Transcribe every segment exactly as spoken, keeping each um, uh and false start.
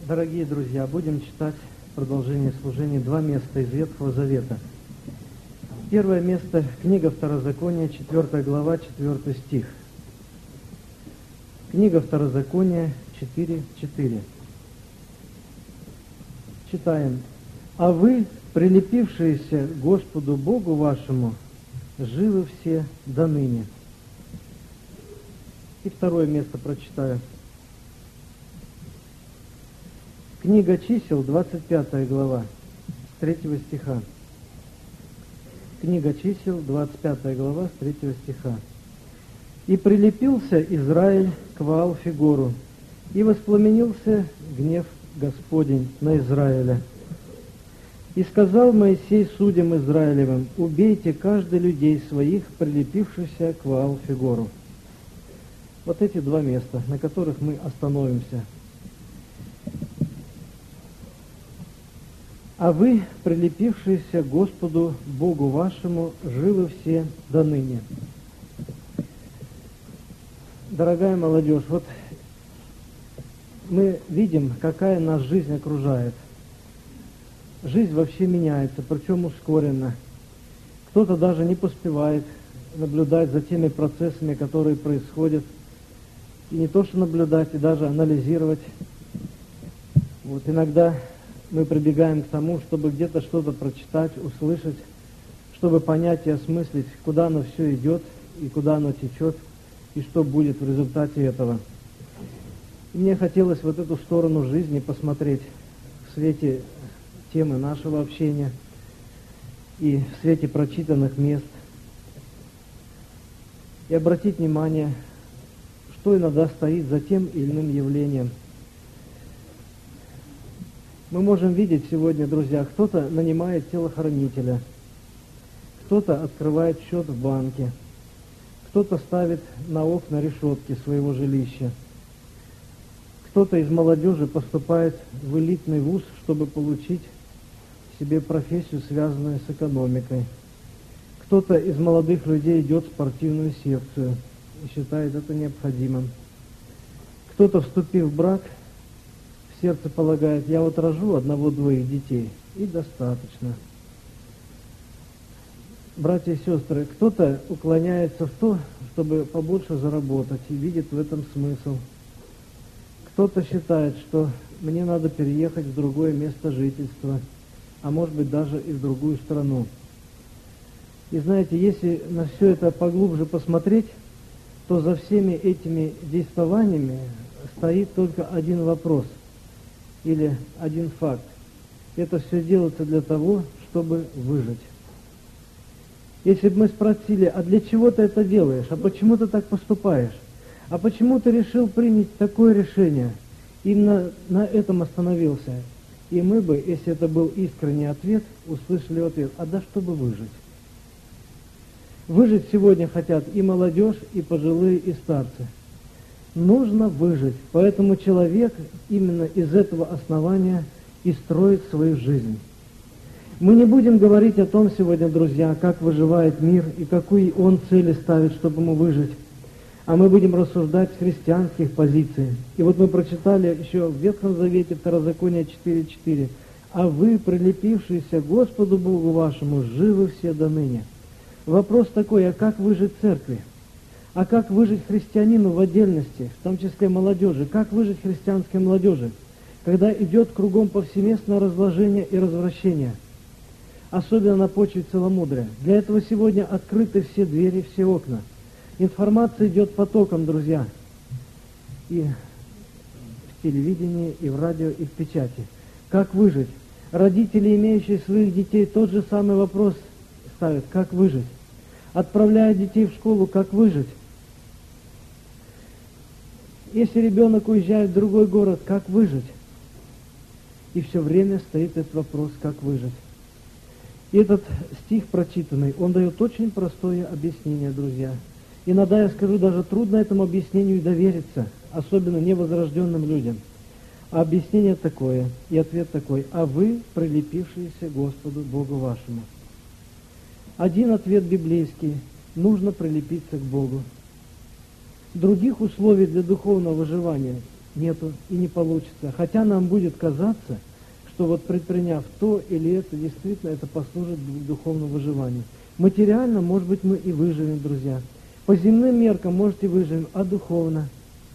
Дорогие друзья, будем читать продолжение служения два места из Ветхого Завета. Первое место – книга Второзакония, четвёртая глава, четвёртый стих. Книга Второзакония, четыре четыре. Читаем. «А вы, прилепившиеся к Господу Богу вашему, живы все до ныне». И второе место прочитаю. Книга Чисел, двадцать пятая глава, с третьего стиха. Книга Чисел, двадцать пятая глава, с третьего стиха. «И прилепился Израиль к Ваал-Фигору, и воспламенился гнев Господень на Израиля. И сказал Моисей судьям Израилевым: убейте каждый людей своих, прилепившихся к Ваал-Фигору». Вот эти два места, на которых мы остановимся. «А вы, прилепившиеся к Господу Богу вашему, живы все до ныне». Дорогая молодежь, вот мы видим, какая нас жизнь окружает. Жизнь вообще меняется, причем ускоренно. Кто-то даже не поспевает наблюдать за теми процессами, которые происходят. И не то что наблюдать, и даже анализировать. Вот иногда мы прибегаем к тому, чтобы где-то что-то прочитать, услышать, чтобы понять и осмыслить, куда оно все идет, и куда оно течет, и что будет в результате этого. И мне хотелось вот эту сторону жизни посмотреть в свете темы нашего общения и в свете прочитанных мест, и обратить внимание, что иногда стоит за тем или иным явлением. Мы можем видеть сегодня, друзья, кто-то нанимает телохранителя, кто-то открывает счет в банке, кто-то ставит на окна решетки своего жилища, кто-то из молодежи поступает в элитный вуз, чтобы получить себе профессию, связанную с экономикой. Кто-то из молодых людей идет в спортивную секцию и считает это необходимым. Кто-то, вступив в брак, в сердце полагает: я вот рожу одного-двоих детей, и достаточно. Братья и сестры, кто-то уклоняется в то, чтобы побольше заработать, и видит в этом смысл. Кто-то считает, что мне надо переехать в другое место жительства, а может быть даже и в другую страну. И знаете, если на все это поглубже посмотреть, то за всеми этими действованиями стоит только один вопрос или один факт. Это все делается для того, чтобы выжить. Если бы мы спросили: а для чего ты это делаешь? А почему ты так поступаешь? А почему ты решил принять такое решение? Именно на этом остановился. И мы бы, если это был искренний ответ, услышали ответ: а да, чтобы выжить. Выжить сегодня хотят и молодежь, и пожилые, и старцы. Нужно выжить. Поэтому человек именно из этого основания и строит свою жизнь. Мы не будем говорить о том сегодня, друзья, как выживает мир и какие он цели ставит, чтобы ему выжить. А мы будем рассуждать с христианских позиций. И вот мы прочитали еще в Ветхом Завете, Второзаконие четыре четыре. «А вы, прилепившиеся к Господу Богу вашему, живы все до ныне». Вопрос такой: а как выжить церкви? А как выжить христианину в отдельности, в том числе молодежи? Как выжить христианской молодежи, когда идет кругом повсеместное разложение и развращение? Особенно на почве целомудрия. Для этого сегодня открыты все двери, все окна. Информация идет потоком, друзья. И в телевидении, и в радио, и в печати. Как выжить? Родители, имеющие своих детей, тот же самый вопрос ставят: как выжить? Отправляя детей в школу, как выжить? Если ребенок уезжает в другой город, как выжить? И все время стоит этот вопрос: как выжить? И этот стих прочитанный, он дает очень простое объяснение, друзья. Иногда, я скажу, даже трудно этому объяснению довериться, особенно невозрожденным людям. А объяснение такое, и ответ такой: а вы, прилепившиеся к Господу Богу вашему. Один ответ библейский: нужно прилепиться к Богу. Других условий для духовного выживания нету и не получится. Хотя нам будет казаться, что вот предприняв то или это, действительно это послужит к духовному выживанию. Материально, может быть, мы и выживем, друзья. По земным меркам, может, и выживем, а духовно.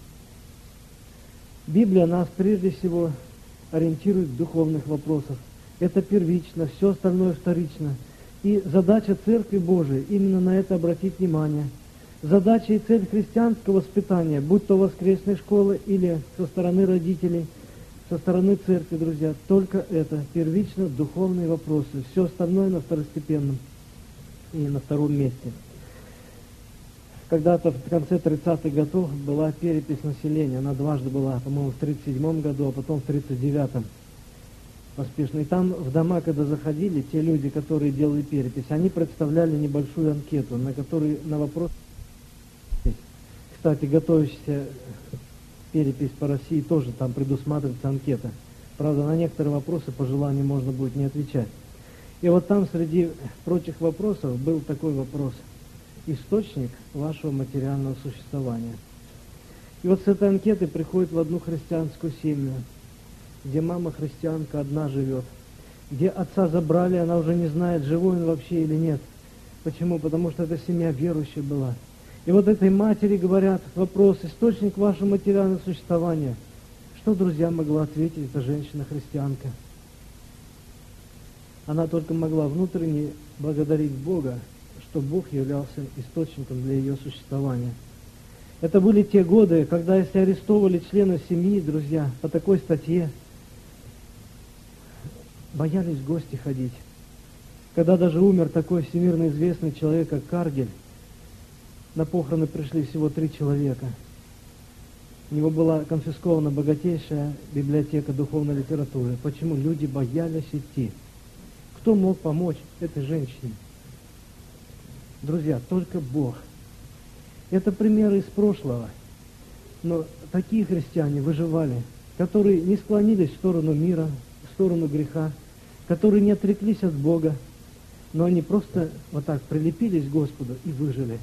Библия нас прежде всего ориентирует в духовных вопросах. Это первично, все остальное вторично. И задача Церкви Божией именно на это обратить внимание. Задача и цель христианского воспитания, будь то воскресной школы или со стороны родителей, со стороны Церкви, друзья, только это, первично духовные вопросы. Все остальное на второстепенном и на втором месте. Когда-то в конце тридцатых годов была перепись населения. Она дважды была, по-моему, в тридцать седьмом году, а потом в тридцать девятом. Поспешно. И там в дома, когда заходили, те люди, которые делали перепись, они представляли небольшую анкету, на которой на вопрос... Кстати, готовящаяся перепись по России тоже там предусматривается анкета. Правда, на некоторые вопросы по желанию можно будет не отвечать. И вот там среди прочих вопросов был такой вопрос: источник вашего материального существования. И вот с этой анкеты приходит в одну христианскую семью, где мама христианка одна живет, где отца забрали, она уже не знает, живой он вообще или нет. Почему? Потому что эта семья верующая была. И вот этой матери говорят вопрос: источник вашего материального существования. Что, друзья, могла ответить эта женщина-христианка? Она только могла внутренне благодарить Бога, что Бог являлся источником для ее существования. Это были те годы, когда если арестовывали членов семьи, друзья, по такой статье, боялись в гости ходить. Когда даже умер такой всемирно известный человек, как Каргель, на похороны пришли всего три человека. У него была конфискована богатейшая библиотека духовной литературы. Почему? Люди боялись идти. Кто мог помочь этой женщине? Друзья, только Бог. Это примеры из прошлого. Но такие христиане выживали, которые не склонились в сторону мира, в сторону греха, которые не отреклись от Бога, но они просто вот так прилепились к Господу и выжили.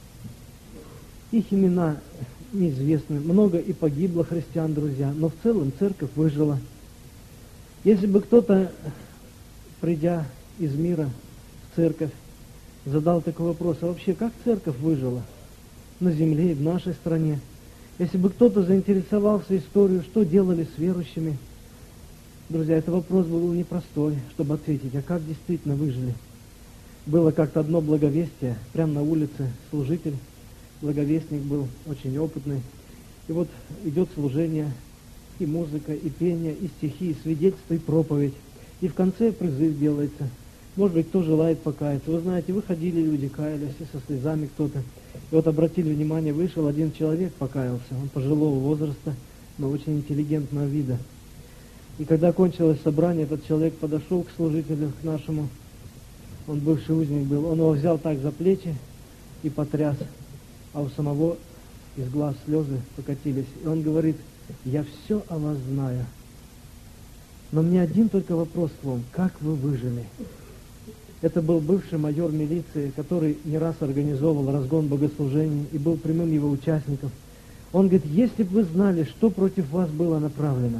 Их имена неизвестны. Много и погибло христиан, друзья, но в целом церковь выжила. Если бы кто-то, придя из мира в церковь, задал такой вопрос: а вообще как церковь выжила на земле и в нашей стране? Если бы кто-то заинтересовался историей, что делали с верующими, друзья, этот вопрос был непростой, чтобы ответить, а как действительно выжили. Было как-то одно благовестие, прямо на улице, служитель, благовестник был, очень опытный. И вот идет служение, и музыка, и пение, и стихи, и свидетельство, и проповедь. И в конце призыв делается. Может быть, кто желает покаяться. Вы знаете, выходили люди, каялись, и со слезами кто-то. И вот обратили внимание, вышел один человек, покаялся. Он пожилого возраста, но очень интеллигентного вида. И когда кончилось собрание, этот человек подошел к служителю, к нашему, он бывший узник был, он его взял так за плечи и потряс, а у самого из глаз слезы покатились. И он говорит: я все о вас знаю, но мне один только вопрос к вам: как вы выжили? Это был бывший майор милиции, который не раз организовывал разгон богослужений и был прямым его участником. Он говорит: если бы вы знали, что против вас было направлено,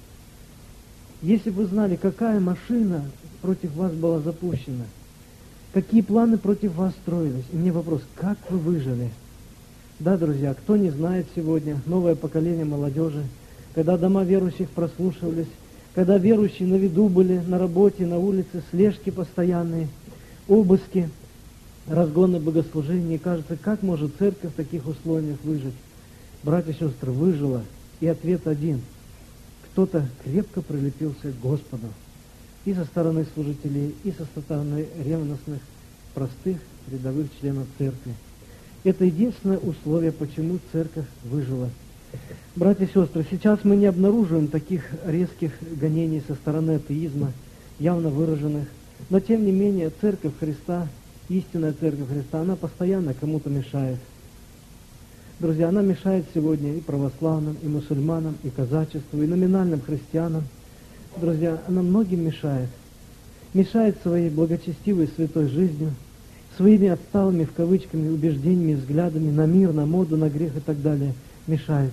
если бы вы знали, какая машина против вас была запущена, какие планы против вас строились. И мне вопрос: как вы выжили? Да, друзья, кто не знает сегодня, новое поколение молодежи, когда дома верующих прослушивались, когда верующие на виду были, на работе, на улице, слежки постоянные, обыски, разгоны богослужений. Кажется, как может церковь в таких условиях выжить? Братья и сестры, выжила. И ответ один: кто-то крепко прилепился к Господу. И со стороны служителей, и со стороны ревностных, простых, рядовых членов церкви. Это единственное условие, почему церковь выжила. Братья и сестры, сейчас мы не обнаруживаем таких резких гонений со стороны атеизма, явно выраженных, но тем не менее церковь Христа, истинная церковь Христа, она постоянно кому-то мешает. Друзья, она мешает сегодня и православным, и мусульманам, и казачеству, и номинальным христианам. Друзья, она многим мешает. Мешает своей благочестивой святой жизнью, своими отсталыми, в кавычках, убеждениями, взглядами на мир, на моду, на грех и так далее. Мешает.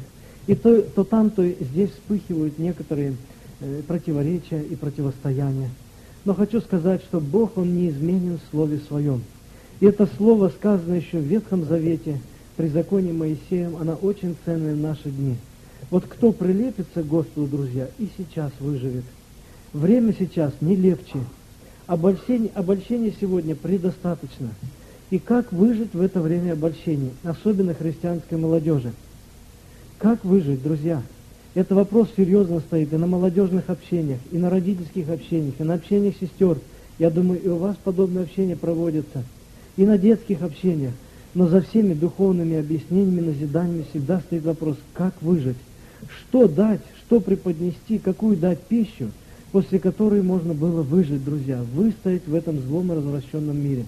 И то, то там, то здесь вспыхивают некоторые э, противоречия и противостояния. Но хочу сказать, что Бог, Он неизменен в Слове Своем. И это Слово, сказано еще в Ветхом Завете, при законе Моисеем, оно очень ценное в наши дни. Вот кто прилепится к Господу, друзья, и сейчас выживет. Время сейчас не легче. Обольщение, обольщение сегодня предостаточно. И как выжить в это время обольщения, особенно христианской молодежи? Как выжить, друзья? Это вопрос серьезно стоит и на молодежных общениях, и на родительских общениях, и на общениях сестер. Я думаю, и у вас подобное общение проводится. И на детских общениях. Но за всеми духовными объяснениями, назиданиями всегда стоит вопрос, как выжить? Что дать, что преподнести, какую дать пищу, после которой можно было выжить, друзья, выстоять в этом злом и развращенном мире.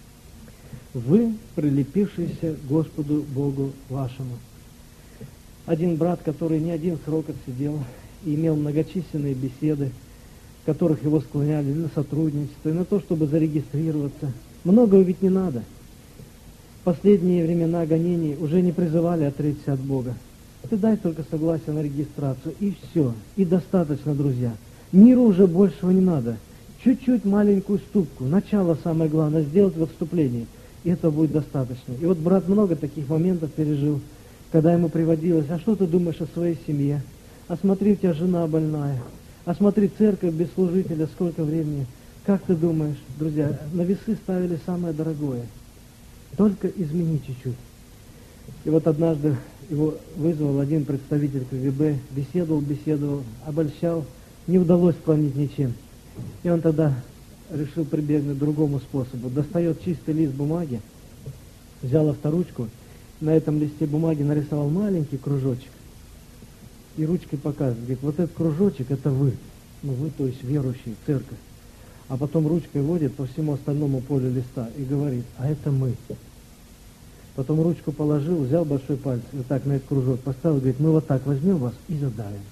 Вы, прилепившиеся к Господу Богу вашему. Один брат, который не один срок отсидел и имел многочисленные беседы, в которых его склоняли на сотрудничество, и на то, чтобы зарегистрироваться. Многого ведь не надо. В последние времена гонений уже не призывали отречься от Бога. Ты дай только согласие на регистрацию, и все. И достаточно, друзья. Миру уже большего не надо. Чуть-чуть маленькую ступку. Начало самое главное, сделать в отступлении. И это будет достаточно. И вот брат много таких моментов пережил, когда ему приводилось: а что ты думаешь о своей семье? А смотри, у тебя жена больная. А смотри, церковь без служителя, сколько времени. Как ты думаешь, друзья, на весы ставили самое дорогое. Только измени чуть-чуть. И вот однажды его вызвал один представитель ка гэ бэ, беседовал, беседовал, обольщал, не удалось склонить ничем. И он тогда решил прибегнуть к другому способу. Достает чистый лист бумаги, взял авторучку, на этом листе бумаги нарисовал маленький кружочек и ручкой показывает. Говорит, вот этот кружочек, это вы. Ну вы, то есть верующие, церковь. А потом ручкой водит по всему остальному полю листа и говорит, а это мы. Потом ручку положил, взял большой палец, вот так на этот кружок поставил, говорит, мы вот так возьмем вас и задавим.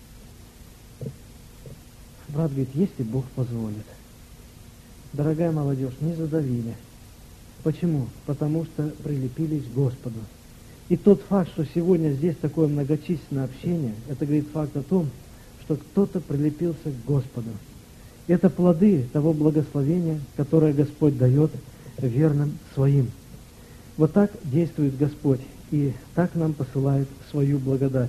Брат говорит, если Бог позволит. Дорогая молодежь, не задавили. Почему? Потому что прилепились к Господу. И тот факт, что сегодня здесь такое многочисленное общение, это говорит факт о том, что кто-то прилепился к Господу. Это плоды того благословения, которое Господь дает верным своим. Вот так действует Господь, и так нам посылает свою благодать.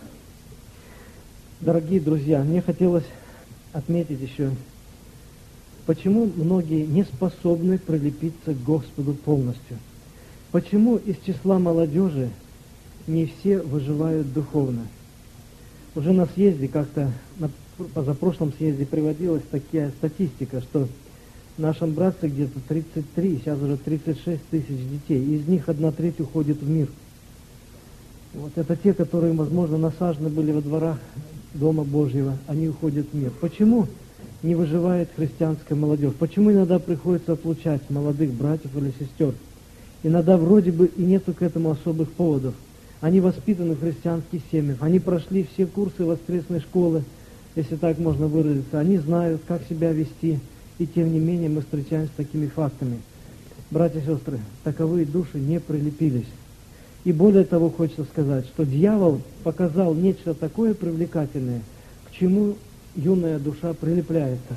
Дорогие друзья, мне хотелось отметить еще, почему многие не способны прилепиться к Господу полностью. Почему из числа молодежи не все выживают духовно. Уже на съезде как-то, на позапрошлом съезде приводилась такая статистика, что в нашем братстве где-то тридцать три, сейчас уже тридцать шесть тысяч детей, из них одна треть уходит в мир. Вот это те, которые, возможно, насажены были во дворах Дома Божьего, они уходят в мир. Почему не выживает христианская молодежь? Почему иногда приходится отлучать молодых братьев или сестер? Иногда вроде бы и нету к этому особых поводов. Они воспитаны в христианских семьях, они прошли все курсы воскресной школы, если так можно выразиться. Они знают, как себя вести, и тем не менее мы встречаемся с такими фактами. Братья и сестры, таковые души не прилепились. И более того, хочется сказать, что дьявол показал нечто такое привлекательное, к чему юная душа прилепляется.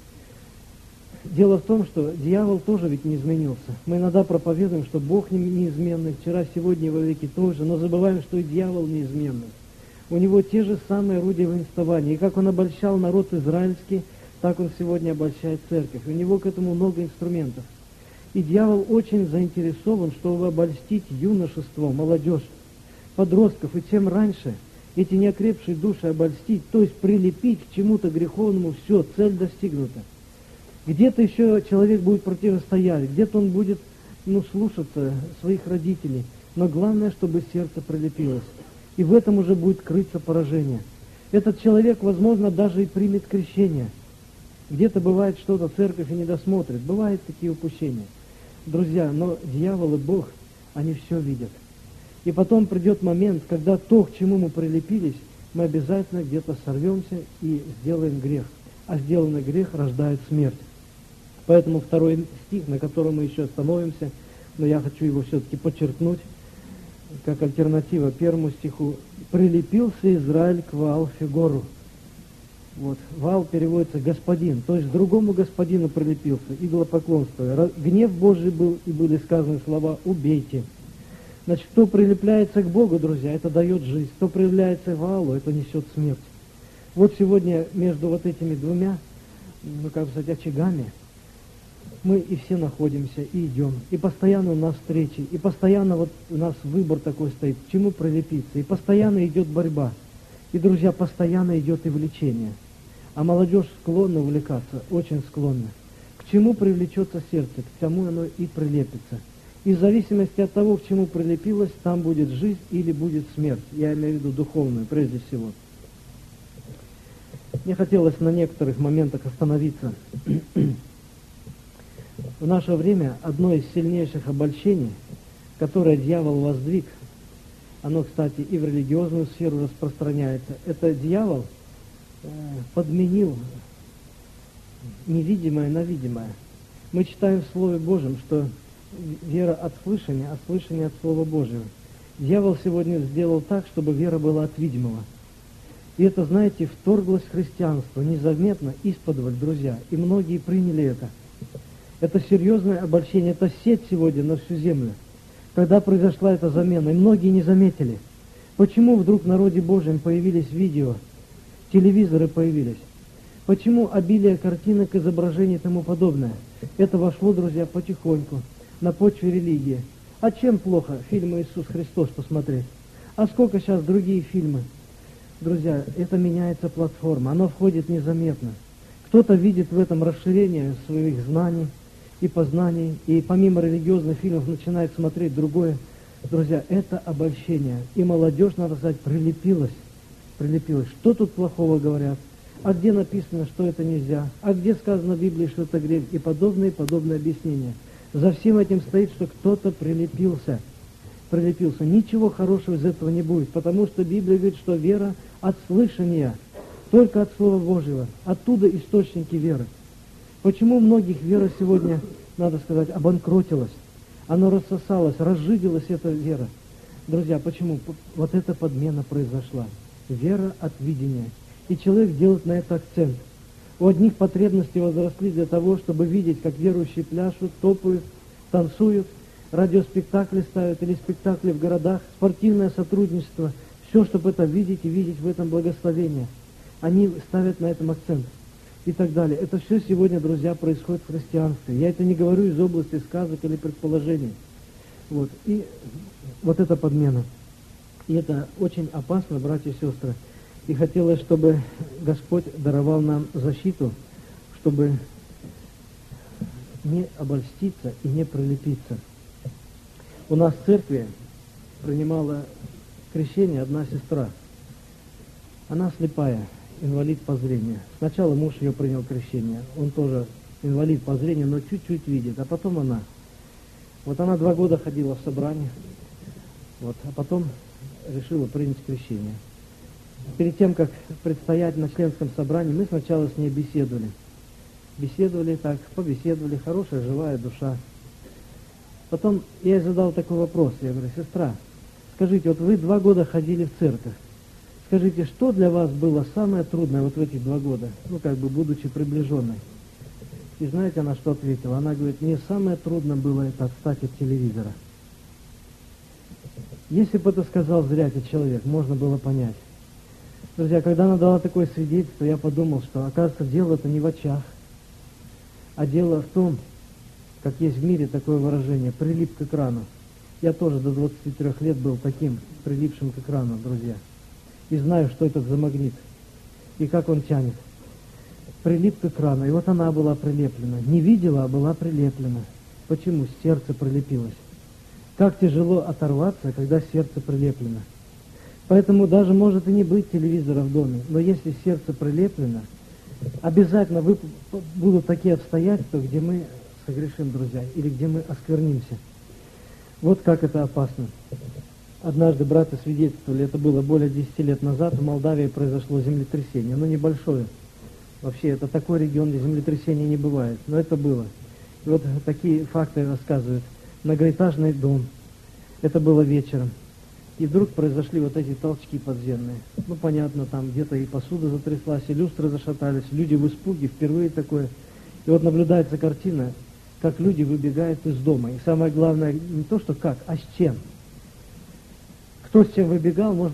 Дело в том, что дьявол тоже ведь не изменился. Мы иногда проповедуем, что Бог неизменный, вчера, сегодня и во веки тоже, но забываем, что и дьявол неизменный. У него те же самые орудия воинствования. И как он обольщал народ израильский, так он сегодня обольщает церковь. У него к этому много инструментов. И дьявол очень заинтересован, чтобы обольстить юношество, молодежь, подростков, и чем раньше эти неокрепшие души обольстить, то есть прилепить к чему-то греховному, все, цель достигнута. Где-то еще человек будет противостоять, где-то он будет, ну, слушаться своих родителей, но главное, чтобы сердце прилепилось. И в этом уже будет крыться поражение. Этот человек, возможно, даже и примет крещение. Где-то бывает что-то, церковь и не досмотрит. Бывают такие упущения. Друзья, но дьявол и Бог, они все видят. И потом придет момент, когда то, к чему мы прилепились, мы обязательно где-то сорвемся и сделаем грех. А сделанный грех рождает смерть. Поэтому второй стих, на котором мы еще остановимся, но я хочу его все-таки подчеркнуть. как альтернатива первому стиху, «Прилепился Израиль к Ваал-Фегору». Вот. Ваал переводится «господин», то есть другому господину прилепился, идолопоклонство. Гнев Божий был, и были сказаны слова «убейте». Значит, кто прилепляется к Богу, друзья, это дает жизнь. Кто прилепляется к Ваалу, это несет смерть. Вот сегодня между вот этими двумя, ну, как сказать, очагами, мы и все находимся, и идем. И постоянно у нас встречи, и постоянно вот у нас выбор такой стоит, к чему прилепиться. И постоянно идет борьба. И, друзья, постоянно идет и влечение. А молодежь склонна увлекаться, очень склонна. К чему привлечется сердце, к тому оно и прилепится. И в зависимости от того, к чему прилепилось, там будет жизнь или будет смерть. Я имею в виду духовную, прежде всего. Мне хотелось на некоторых моментах остановиться. В наше время одно из сильнейших обольщений, которое дьявол воздвиг, оно, кстати, и в религиозную сферу распространяется, это дьявол э, подменил невидимое на видимое. Мы читаем в Слове Божьем, что вера от слышания, а слышание от Слова Божьего. Дьявол сегодня сделал так, чтобы вера была от видимого. И это, знаете, вторглось в христианство незаметно, исподволь, друзья. И многие приняли это. Это серьезное обольщение, это сеть сегодня на всю землю. Когда произошла эта замена, и многие не заметили. Почему вдруг в народе Божьем появились видео, телевизоры появились? Почему обилие картинок, изображений и тому подобное? Это вошло, друзья, потихоньку, на почве религии. А чем плохо фильмы «Иисус Христос» посмотреть? А сколько сейчас другие фильмы? Друзья, это меняется платформа, оно входит незаметно. Кто-то видит в этом расширение своих знаний и познаний, и помимо религиозных фильмов начинает смотреть другое. Друзья, это обольщение. И молодежь, надо сказать, прилепилась. Прилепилась. Что тут плохого говорят? А где написано, что это нельзя? А где сказано в Библии, что это грех? И подобные, подобные объяснения. За всем этим стоит, что кто-то прилепился. Прилепился. Ничего хорошего из этого не будет, потому что Библия говорит, что вера от слышания, только от Слова Божьего. Оттуда источники веры. Почему у многих вера сегодня, надо сказать, обанкротилась? Она рассосалась, разжиделась эта вера. Друзья, почему? Вот эта подмена произошла. Вера от видения. И человек делает на это акцент. У одних потребности возросли для того, чтобы видеть, как верующие пляшут, топают, танцуют, радиоспектакли ставят или спектакли в городах, спортивное сотрудничество. Все, чтобы это видеть и видеть в этом благословение. Они ставят на этом акцент. И так далее. Это все сегодня, друзья, происходит в христианстве. Я это не говорю из области сказок или предположений. Вот. И вот эта подмена. И это очень опасно, братья и сестры. И хотелось, чтобы Господь даровал нам защиту, чтобы не обольститься и не прилепиться. У нас в церкви принимала крещение одна сестра. Она слепая, инвалид по зрению. Сначала муж ее принял крещение. Он тоже инвалид по зрению, но чуть-чуть видит. А потом она. Вот она два года ходила в собрание. Вот, а потом решила принять крещение. Перед тем, как предстоять на членском собрании, мы сначала с ней беседовали. Беседовали так, побеседовали, хорошая, живая душа. Потом я ей задал такой вопрос. Я говорю: сестра, скажите, вот вы два года ходили в церковь. Скажите, что для вас было самое трудное вот в эти два года, ну, как бы, будучи приближенной? И знаете, она что ответила? Она говорит: мне самое трудное было это отстать от телевизора. Если бы это сказал зрячий человек, можно было понять. Друзья, когда она дала такое свидетельство, я подумал, что, оказывается, дело-то не в очах, а дело в том, как есть в мире такое выражение, прилип к экрану. Я тоже до двадцати трёх лет был таким, прилипшим к экрану, друзья. И знаю, что это за магнит, и как он тянет. Прилип к экрану, и вот она была прилеплена. Не видела, а была прилеплена. Почему? Сердце прилепилось. Как тяжело оторваться, когда сердце прилеплено. Поэтому даже может и не быть телевизора в доме, но если сердце прилеплено, обязательно вы, будут такие обстоятельства, где мы согрешим, друзья, или где мы осквернимся. Вот как это опасно. Однажды братья свидетельствовали, это было более десяти лет назад, в Молдавии произошло землетрясение, но небольшое. Вообще, это такой регион, где землетрясений не бывает, но это было. И вот такие факты рассказывают. Многоэтажный дом, это было вечером. И вдруг произошли вот эти толчки подземные. Ну, понятно, там где-то и посуда затряслась, и люстры зашатались, люди в испуге, впервые такое. И вот наблюдается картина, как люди выбегают из дома. И самое главное, не то, что как, а с чем. Кто с чем выбегал, может,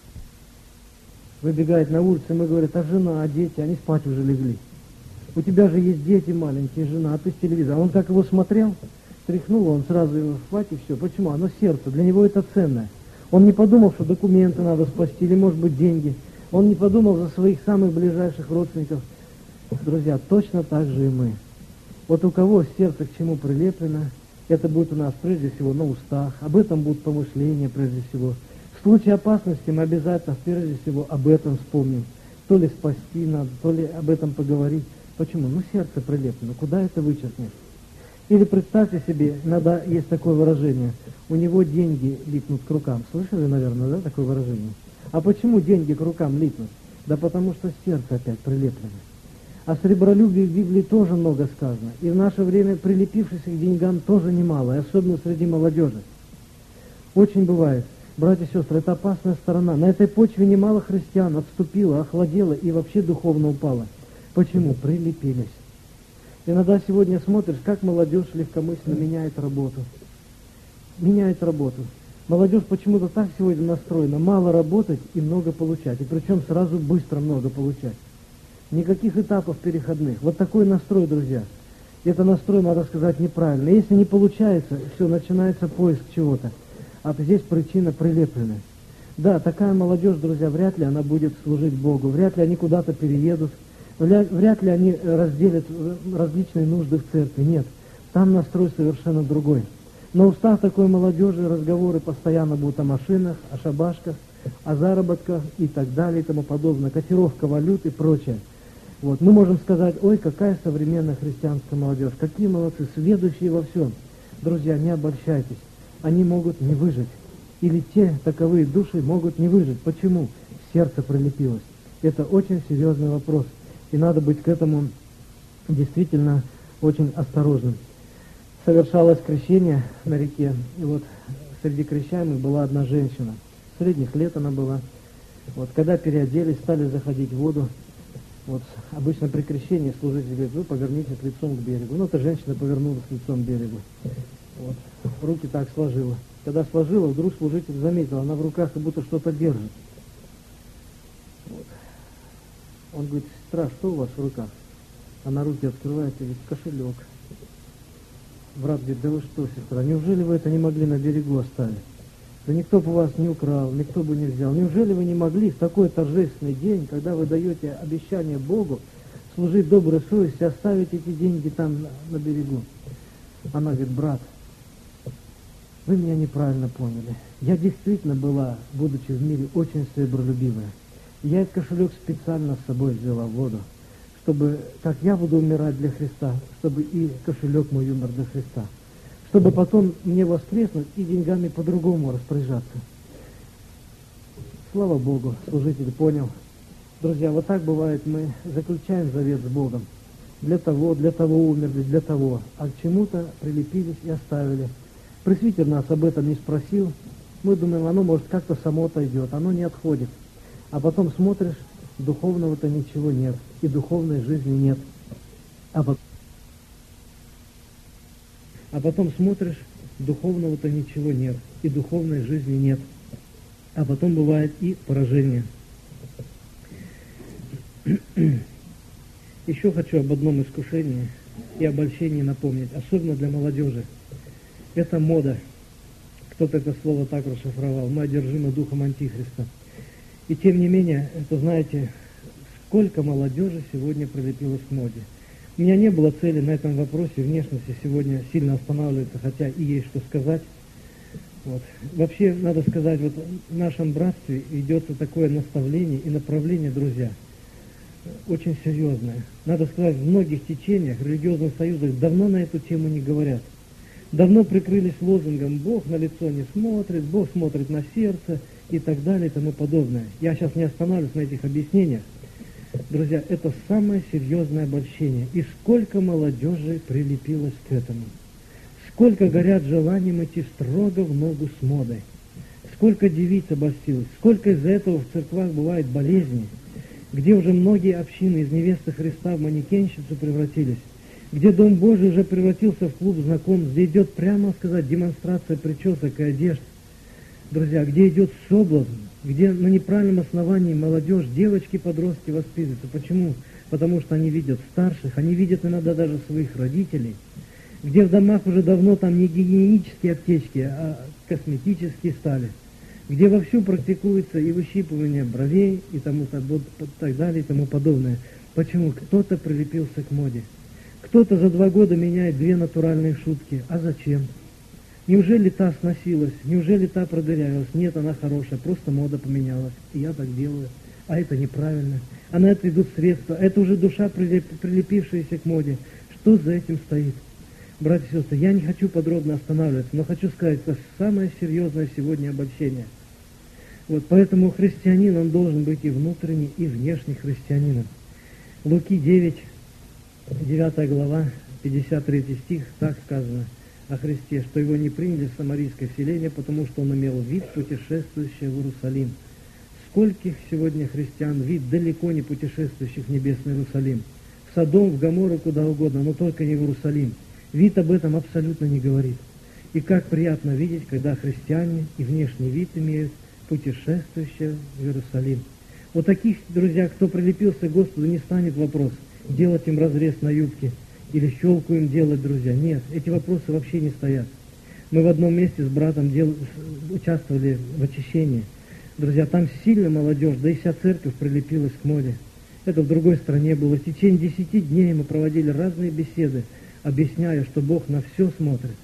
выбегает на улицу, и мы говорим, а жена, а дети, они спать уже легли. У тебя же есть дети маленькие, жена, а ты с телевизора. Он как его смотрел, тряхнул, он сразу его хватит, и все. Почему? Оно сердце, для него это ценное. Он не подумал, что документы надо спасти, или, может быть, деньги. Он не подумал за своих самых ближайших родственников. Друзья, точно так же и мы. Вот у кого сердце к чему прилеплено, это будет у нас прежде всего на устах, об этом будут помышления прежде всего. В случае опасности мы обязательно прежде всего об этом вспомним. То ли спасти надо, то ли об этом поговорить. Почему? Ну, сердце прилеплено, куда это вычеркнешь? Или представьте себе, иногда есть такое выражение, у него деньги липнут к рукам. Слышали, наверное, да, такое выражение? А почему деньги к рукам липнут? Да потому что сердце опять прилеплено. О сребролюбии в Библии тоже много сказано. И в наше время прилепившихся к деньгам тоже немало, и особенно среди молодежи. Очень бывает. Братья и сестры, это опасная сторона. На этой почве немало христиан отступило, охладело и вообще духовно упало. Почему? Прилепились. Иногда сегодня смотришь, как молодежь легкомысленно меняет работу. Меняет работу. Молодежь почему-то так сегодня настроена, мало работать и много получать. И причем сразу быстро много получать. Никаких этапов переходных. Вот такой настрой, друзья. Это настрой, надо сказать, неправильно. Если не получается, все, начинается поиск чего-то. А здесь причина прилепленная. Да, такая молодежь, друзья, вряд ли она будет служить Богу. Вряд ли они куда-то переедут. Вряд ли они разделят различные нужды в церкви. Нет, там настрой совершенно другой. На устах такой молодежи разговоры постоянно будут о машинах, о шабашках, о заработках и так далее и тому подобное. Котировка валют и прочее. Вот. Мы можем сказать, ой, какая современная христианская молодежь, какие молодцы, следующие во всем. Друзья, не обольщайтесь, они могут не выжить. Или те таковые души могут не выжить. Почему? Сердце прилепилось. Это очень серьезный вопрос. И надо быть к этому действительно очень осторожным. Совершалось крещение на реке, и вот среди крещаемых была одна женщина. Средних лет она была. Вот когда переоделись, стали заходить в воду. Вот обычно при крещении служитель говорит, вы повернитесь лицом к берегу. Ну, эта женщина повернулась лицом к берегу. Вот. Руки так сложила. Когда сложила, вдруг служитель заметил, она в руках как будто что-то держит. Вот. Он говорит, сестра, что у вас в руках? Она руки открывает и говорит, кошелек. Брат говорит, да вы что, сестра, неужели вы это не могли на берегу оставить? Да никто бы вас не украл, никто бы не взял. Неужели вы не могли в такой торжественный день, когда вы даете обещание Богу, служить доброй совести, оставить эти деньги там на, на берегу? Она говорит, брат, вы меня неправильно поняли. Я действительно была, будучи в мире, очень сребролюбивая. Я этот кошелек специально с собой взяла в воду, чтобы, как я буду умирать для Христа, чтобы и кошелек мой умер для Христа. Чтобы потом мне воскреснуть и деньгами по-другому распоряжаться. Слава Богу, служитель понял. Друзья, вот так бывает, мы заключаем завет с Богом. Для того, для того умерли, для того. А к чему-то прилепились и оставили. Пресвитер нас об этом не спросил. Мы думаем, оно может как-то само отойдет. Оно не отходит. А потом смотришь, духовного-то ничего нет. И духовной жизни нет. А потом... А потом смотришь, духовного-то ничего нет, и духовной жизни нет. А потом бывает и поражение. Еще хочу об одном искушении и обольщении напомнить, особенно для молодежи. Это мода. Кто-то это слово так расшифровал. Мы одержимы духом Антихриста. И тем не менее, это знаете, сколько молодежи сегодня прилепилось к моде. У меня не было цели на этом вопросе внешности сегодня сильно останавливаться, хотя и есть что сказать. Вот. Вообще, надо сказать, вот в нашем братстве ведется такое наставление и направление, друзья, очень серьезное. Надо сказать, в многих течениях, религиозных союзах давно на эту тему не говорят. Давно прикрылись лозунгом «Бог на лицо не смотрит», «Бог смотрит на сердце» и так далее и тому подобное. Я сейчас не останавливаюсь на этих объяснениях. Друзья, это самое серьезное обольщение. И сколько молодежи прилепилось к этому. Сколько горят желанием идти строго в ногу с модой. сколько девиц обольстилось, сколько из-за этого в церквах бывает болезней, где уже многие общины из невесты Христа в манекенщицу превратились, где Дом Божий уже превратился в клуб знакомств, где идет, прямо сказать, демонстрация причесок и одежд, друзья, где идет соблазн, где на неправильном основании молодежь, девочки, подростки воспитываются. Почему? Потому что они видят старших, они видят иногда даже своих родителей, где в домах уже давно там не гигиенические аптечки, а косметические стали, где вовсю практикуется и выщипывание бровей, и тому так далее, и тому подобное. Почему? Кто-то прилепился к моде. Кто-то за два года меняет две натуральные шутки. А зачем? Неужели та сносилась? Неужели та продырявилась? Нет, она хорошая, просто мода поменялась. И я так делаю. А это неправильно. А на это идут средства. Это уже душа, прилепившаяся к моде. Что за этим стоит? Братья и сестры, я не хочу подробно останавливаться, но хочу сказать, это самое серьезное сегодня обольщение. Вот поэтому христианин, он должен быть и внутренний, и внешний христианином. Луки девять, девятая глава, пятьдесят третий стих, так сказано о Христе, что его не приняли в самарийское селение, потому что он имел вид путешествующего в Иерусалим. Скольких сегодня христиан вид далеко не путешествующих в небесный Иерусалим? В Содом, в Гоморру, куда угодно, но только не в Иерусалим. Вид об этом абсолютно не говорит. И как приятно видеть, когда христиане и внешний вид имеют путешествующие в Иерусалим. Вот таких, друзья, кто прилепился к Господу, не станет вопрос, делать им разрез на юбке или щелку им делать, друзья. Нет, эти вопросы вообще не стоят. Мы в одном месте с братом дел... участвовали в очищении. Друзья, там сильно молодежь, да и вся церковь прилепилась к моде. Это в другой стране было. В течение десяти дней мы проводили разные беседы, объясняя, что Бог на все смотрит.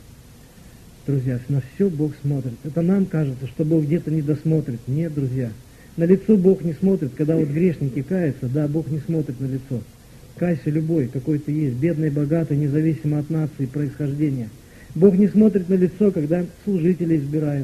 Друзья, на все Бог смотрит. Это нам кажется, что Бог где-то не досмотрит. Нет, друзья. На лицо Бог не смотрит. Когда вот грешники каются, да, Бог не смотрит на лицо. Кайся любой, какой ты есть, бедный, богатый, независимо от нации и происхождения. Бог не смотрит на лицо, когда служители избирают.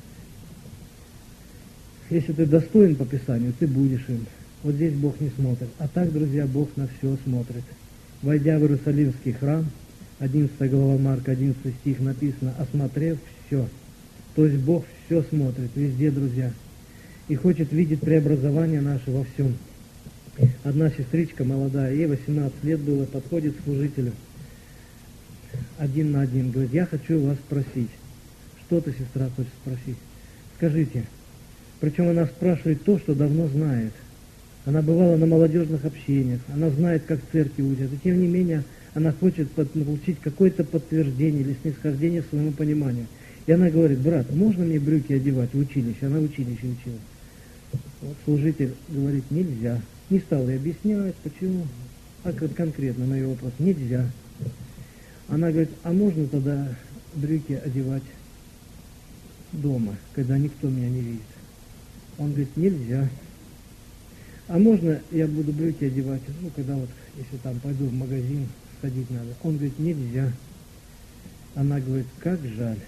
Если ты достоин по Писанию, ты будешь им. Вот здесь Бог не смотрит. А так, друзья, Бог на все смотрит. Войдя в Иерусалимский храм, одиннадцатая глава Марка, одиннадцатый стих написано, осмотрев все. То есть Бог все смотрит, везде, друзья. И хочет видеть преобразование наше во всем. Одна сестричка молодая, ей восемнадцать лет было, подходит к служителю один на один, говорит, я хочу вас спросить. Что ты, сестра, хочешь спросить? Скажите. Причем она спрашивает то, что давно знает. Она бывала на молодежных общениях, она знает, как в церкви учат, и тем не менее она хочет получить какое-то подтверждение или снисхождение своему пониманию. И она говорит, брат, можно мне брюки одевать в училище? Она в училище училась. Вот служитель говорит, нельзя. Не стал ей объяснять, почему. А конкретно на ее вопрос, нельзя. Она говорит, а можно тогда брюки одевать дома, когда никто меня не видит? Он говорит, нельзя. А можно я буду брюки одевать, ну, когда вот, если там пойду в магазин, сходить надо? Он говорит, нельзя. Она говорит, как жаль.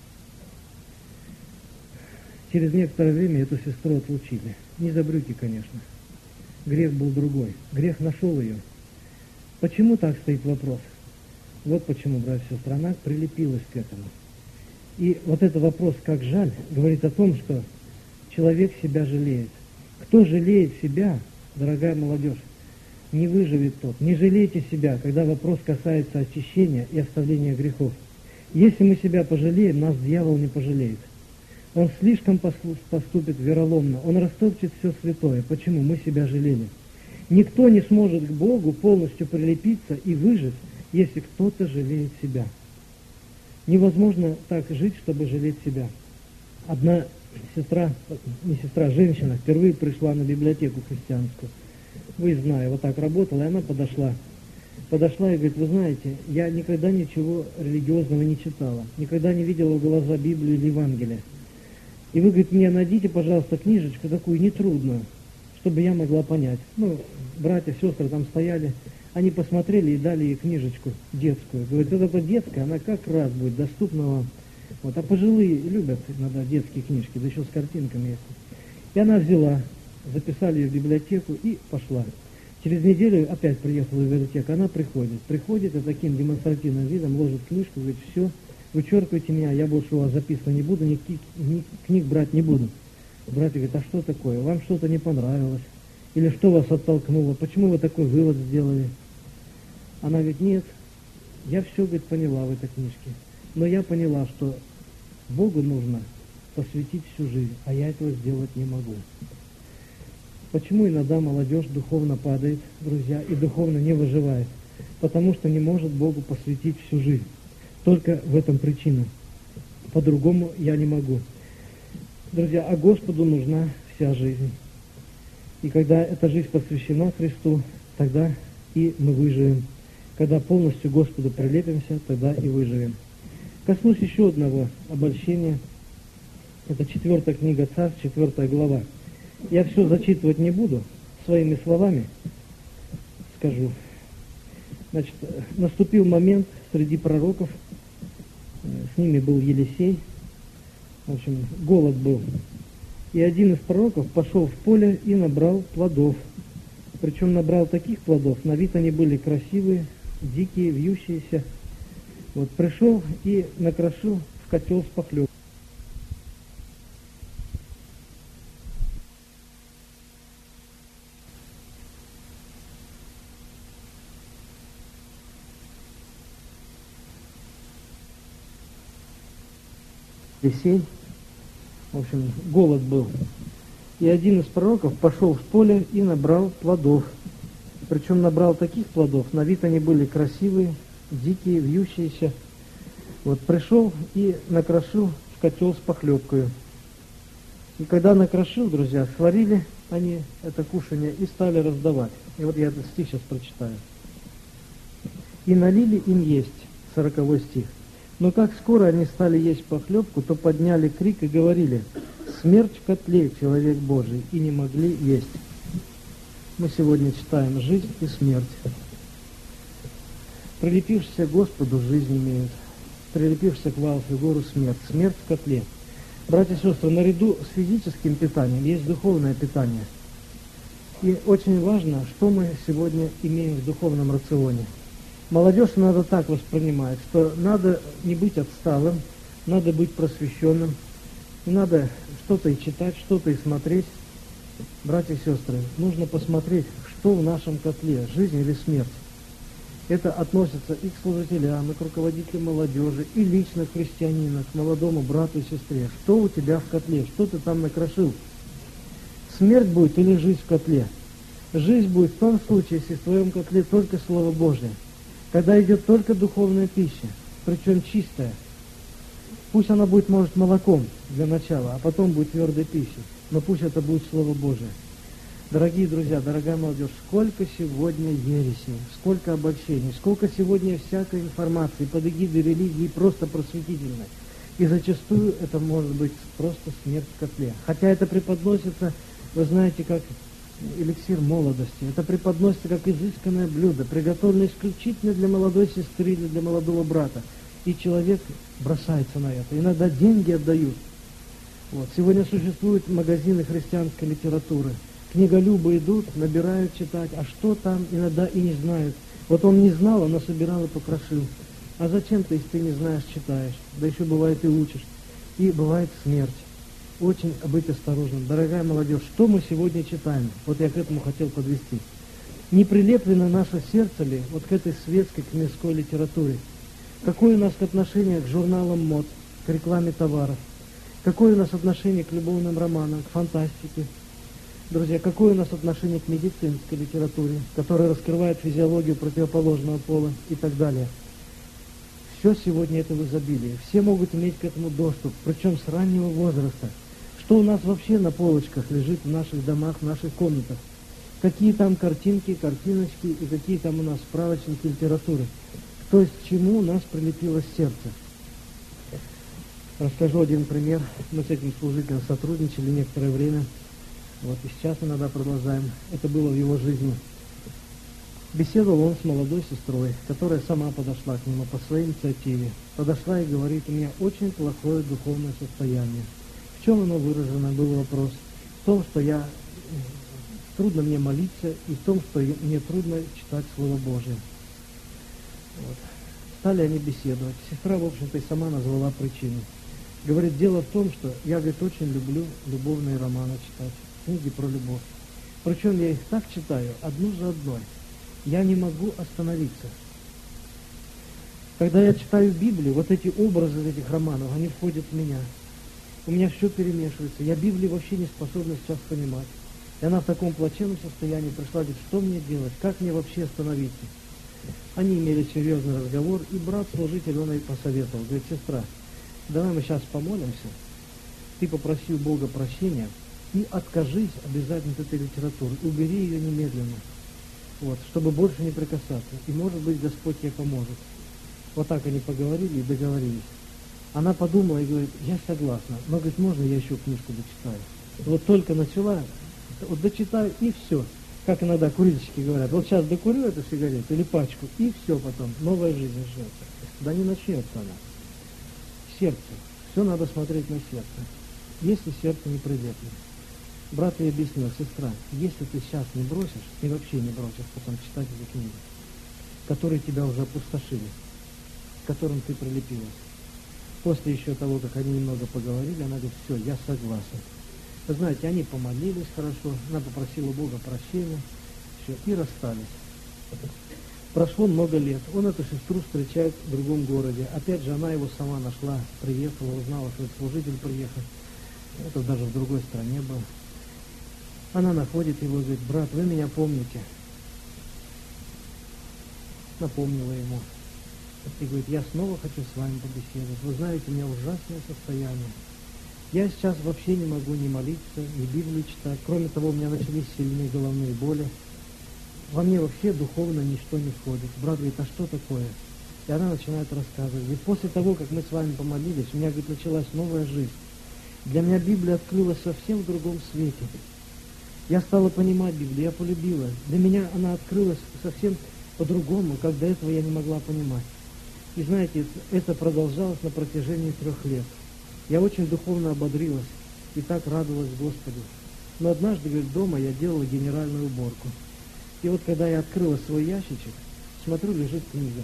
Через некоторое время эту сестру отлучили. Не за брюки, конечно. Грех был другой. Грех нашел ее. Почему так стоит вопрос? Вот почему, братья и сестры, она прилепилась к этому. И вот этот вопрос, как жаль, говорит о том, что человек себя жалеет. Кто жалеет себя, дорогая молодежь, не выживет тот. Не жалейте себя, когда вопрос касается очищения и оставления грехов. Если мы себя пожалеем, нас дьявол не пожалеет. Он слишком поступит вероломно, он растопчет все святое. Почему? Мы себя жалели. Никто не сможет к Богу полностью прилепиться и выжить, если кто-то жалеет себя. Невозможно так жить, чтобы жалеть себя. Одна сестра, не сестра, женщина, впервые пришла на библиотеку христианскую. Вы знаете, вот так работала, и она подошла. Подошла и говорит, вы знаете, я никогда ничего религиозного не читала, никогда не видела в глаза Библию или Евангелие. И вы, говорит, мне найдите, пожалуйста, книжечку такую нетрудную, чтобы я могла понять. Ну, братья, сестры там стояли, они посмотрели и дали ей книжечку детскую. Говорит, вот эта детская, она как раз будет доступна вам. Вот, а пожилые любят иногда детские книжки, да еще с картинками есть. И она взяла, записали ее в библиотеку и пошла. Через неделю опять приехала в библиотеку, она приходит. Приходит и таким демонстративным видом ложит книжку, говорит, все, вычеркивайте меня, я больше у вас записывать не буду, никаких ни книг брать не буду. Братья говорят, а что такое? Вам что-то не понравилось? Или что вас оттолкнуло? Почему вы такой вывод сделали? Она говорит, нет, я все, говорит, поняла в этой книжке. Но я поняла, что Богу нужно посвятить всю жизнь, а я этого сделать не могу. Почему иногда молодежь духовно падает, друзья, и духовно не выживает? Потому что не может Богу посвятить всю жизнь. Только в этом причина. По-другому я не могу. Друзья, а Господу нужна вся жизнь. И когда эта жизнь посвящена Христу, тогда и мы выживем. Когда полностью к Господу прилепимся, тогда и выживем. Коснусь еще одного обольщения. Это четвертая книга Царств, четвертая глава. Я все зачитывать не буду, своими словами скажу. Значит, наступил момент среди пророков, с ними был Елисей, в общем, голод был. И один из пророков пошел в поле и набрал плодов. Причем набрал таких плодов, на вид они были красивые, дикие, вьющиеся. Вот пришел и накрошил в котел с похлебкой. Елисей, в общем, голод был. И один из пророков пошел в поле и набрал плодов. Причем набрал таких плодов, на вид они были красивые, дикие, вьющиеся. Вот пришел и накрошил в котел с похлебкой. И когда накрошил, друзья, сварили они это кушанье и стали раздавать. И вот я этот стих сейчас прочитаю. «И налили им есть», сороковой стих. «Но как скоро они стали есть похлебку, то подняли крик и говорили: смерть в котле, человек Божий, и не могли есть». Мы сегодня читаем «Жизнь и смерть». Прилепившийся к Господу жизнь имеют, прилепившийся к Валфе гору смерть. Смерть в котле. Братья и сестры, наряду с физическим питанием есть духовное питание. И очень важно, что мы сегодня имеем в духовном рационе. Молодежь надо так воспринимать, что надо не быть отсталым, надо быть просвещенным, и надо что-то и читать, что-то и смотреть. Братья и сестры, нужно посмотреть, что в нашем котле, жизнь или смерть. Это относится и к служителям, и к руководителям молодежи, и лично к христианину, к молодому брату и сестре. Что у тебя в котле, что ты там накрошил? Смерть будет или жизнь в котле? Жизнь будет в том случае, если в твоем котле только Слово Божие. Когда идет только духовная пища, причем чистая. Пусть она будет, может, молоком для начала, а потом будет твердой пищей. Но пусть это будет Слово Божие. Дорогие друзья, дорогая молодежь, сколько сегодня ересей, сколько обольщений, сколько сегодня всякой информации под эгидой религии просто просветительной. И зачастую это может быть просто смерть в котле. Хотя это преподносится, вы знаете, как эликсир молодости. Это преподносится как изысканное блюдо, приготовленное исключительно для молодой сестры или для молодого брата. И человек бросается на это. Иногда деньги отдают. Вот. Сегодня существуют магазины христианской литературы. Книголюбы идут, набирают читать, а что там иногда и не знают. Вот он не знал, а насобирал и покрошил. А зачем ты, если ты не знаешь, читаешь? Да еще бывает и учишь. И бывает смерть. Очень быть осторожным. Дорогая молодежь, что мы сегодня читаем? Вот я к этому хотел подвести. Не прилеплено наше сердце ли вот к этой светской, к мирской литературе? Какое у нас отношение к журналам мод, к рекламе товаров? Какое у нас отношение к любовным романам, к фантастике? Друзья, какое у нас отношение к медицинской литературе, которая раскрывает физиологию противоположного пола и так далее? Все сегодня это в изобилии. Все могут иметь к этому доступ, причем с раннего возраста. Что у нас вообще на полочках лежит в наших домах, в наших комнатах? Какие там картинки, картиночки и какие там у нас справочники литературы? То есть к чему у нас прилепилось сердце? Расскажу один пример. Мы с этим служителем сотрудничали некоторое время. Вот и сейчас иногда продолжаем. Это было в его жизни. Беседовал он с молодой сестрой, которая сама подошла к нему по своей инициативе. Подошла и говорит: у меня очень плохое духовное состояние. В чем оно выражено, был вопрос. В том, что я трудно мне молиться, и в том, что мне трудно читать Слово Божие. Вот. стали они беседовать. Сестра, в общем-то, и сама назвала причину. Говорит, дело в том, что я, говорит, очень люблю любовные романы читать, книги про любовь. Причем я их так читаю, одну за одной. Я не могу остановиться. Когда я читаю Библию, вот эти образы этих романов, они входят в меня. У меня все перемешивается. Я Библию вообще не способна сейчас понимать. И она в таком плачевном состоянии пришла, говорит, что мне делать, как мне вообще остановиться? Они имели серьезный разговор, и брат-служитель, он ей посоветовал. Говорит, сестра, давай мы сейчас помолимся, ты попроси у Бога прощения и откажись обязательно от этой литературы, убери ее немедленно, вот, чтобы больше не прикасаться. И, может быть, Господь ей поможет. Вот так они поговорили и договорились. Она подумала и говорит, я согласна, но, говорит, можно я еще книжку дочитаю? Вот только начала, вот дочитаю и все. Как иногда курильщики говорят, вот сейчас докурю эту сигарету или пачку, и все потом, новая жизнь начнется. Да не начнется она. Сердце. Все надо смотреть на сердце. Если сердце не придет. Брат ей объяснил, сестра, если ты сейчас не бросишь, ты вообще не бросишь потом читать эти книги, которые тебя уже опустошили, к которым ты прилепилась. После еще того, как они немного поговорили, она говорит, все, я согласна. Вы знаете, они помолились хорошо, она попросила Бога прощения, все, и расстались. Прошло много лет, он эту сестру встречает в другом городе. Опять же, она его сама нашла, приехала, узнала, что этот служитель приехал. Это даже в другой стране был. Она находит его и говорит, брат, вы меня помните? Напомнила ему. И говорит, я снова хочу с вами побеседовать. Вы знаете, у меня ужасное состояние. Я сейчас вообще не могу ни молиться, ни Библию читать. Кроме того, у меня начались сильные головные боли. Во мне вообще духовно ничто не входит. Брат говорит, а что такое? И она начинает рассказывать. И после того, как мы с вами помолились, у меня, говорит, началась новая жизнь. Для меня Библия открылась совсем в другом свете. Я стала понимать Библию, я полюбила. Для меня она открылась совсем по-другому, как до этого я не могла понимать. И знаете, это продолжалось на протяжении трех лет. Я очень духовно ободрилась и так радовалась Господу. Но однажды, говорит, дома я делала генеральную уборку. И вот когда я открыла свой ящичек, смотрю, лежит книга.